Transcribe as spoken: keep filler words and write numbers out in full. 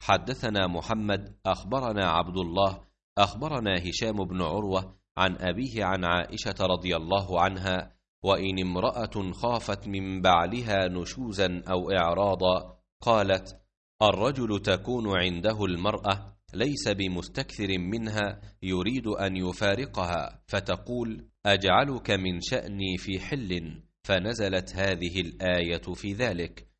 حدثنا محمد أخبرنا عبد الله أخبرنا هشام بن عروة عن أبيه عن عائشة رضي الله عنها: وإن امرأة خافت من بعلها نشوزا أو إعراضا قالت: الرجل تكون عنده المرأة ليس بمستكثر منها يريد أن يفارقها، فتقول: أجعلك من شأني في حل، فنزلت هذه الآية في ذلك.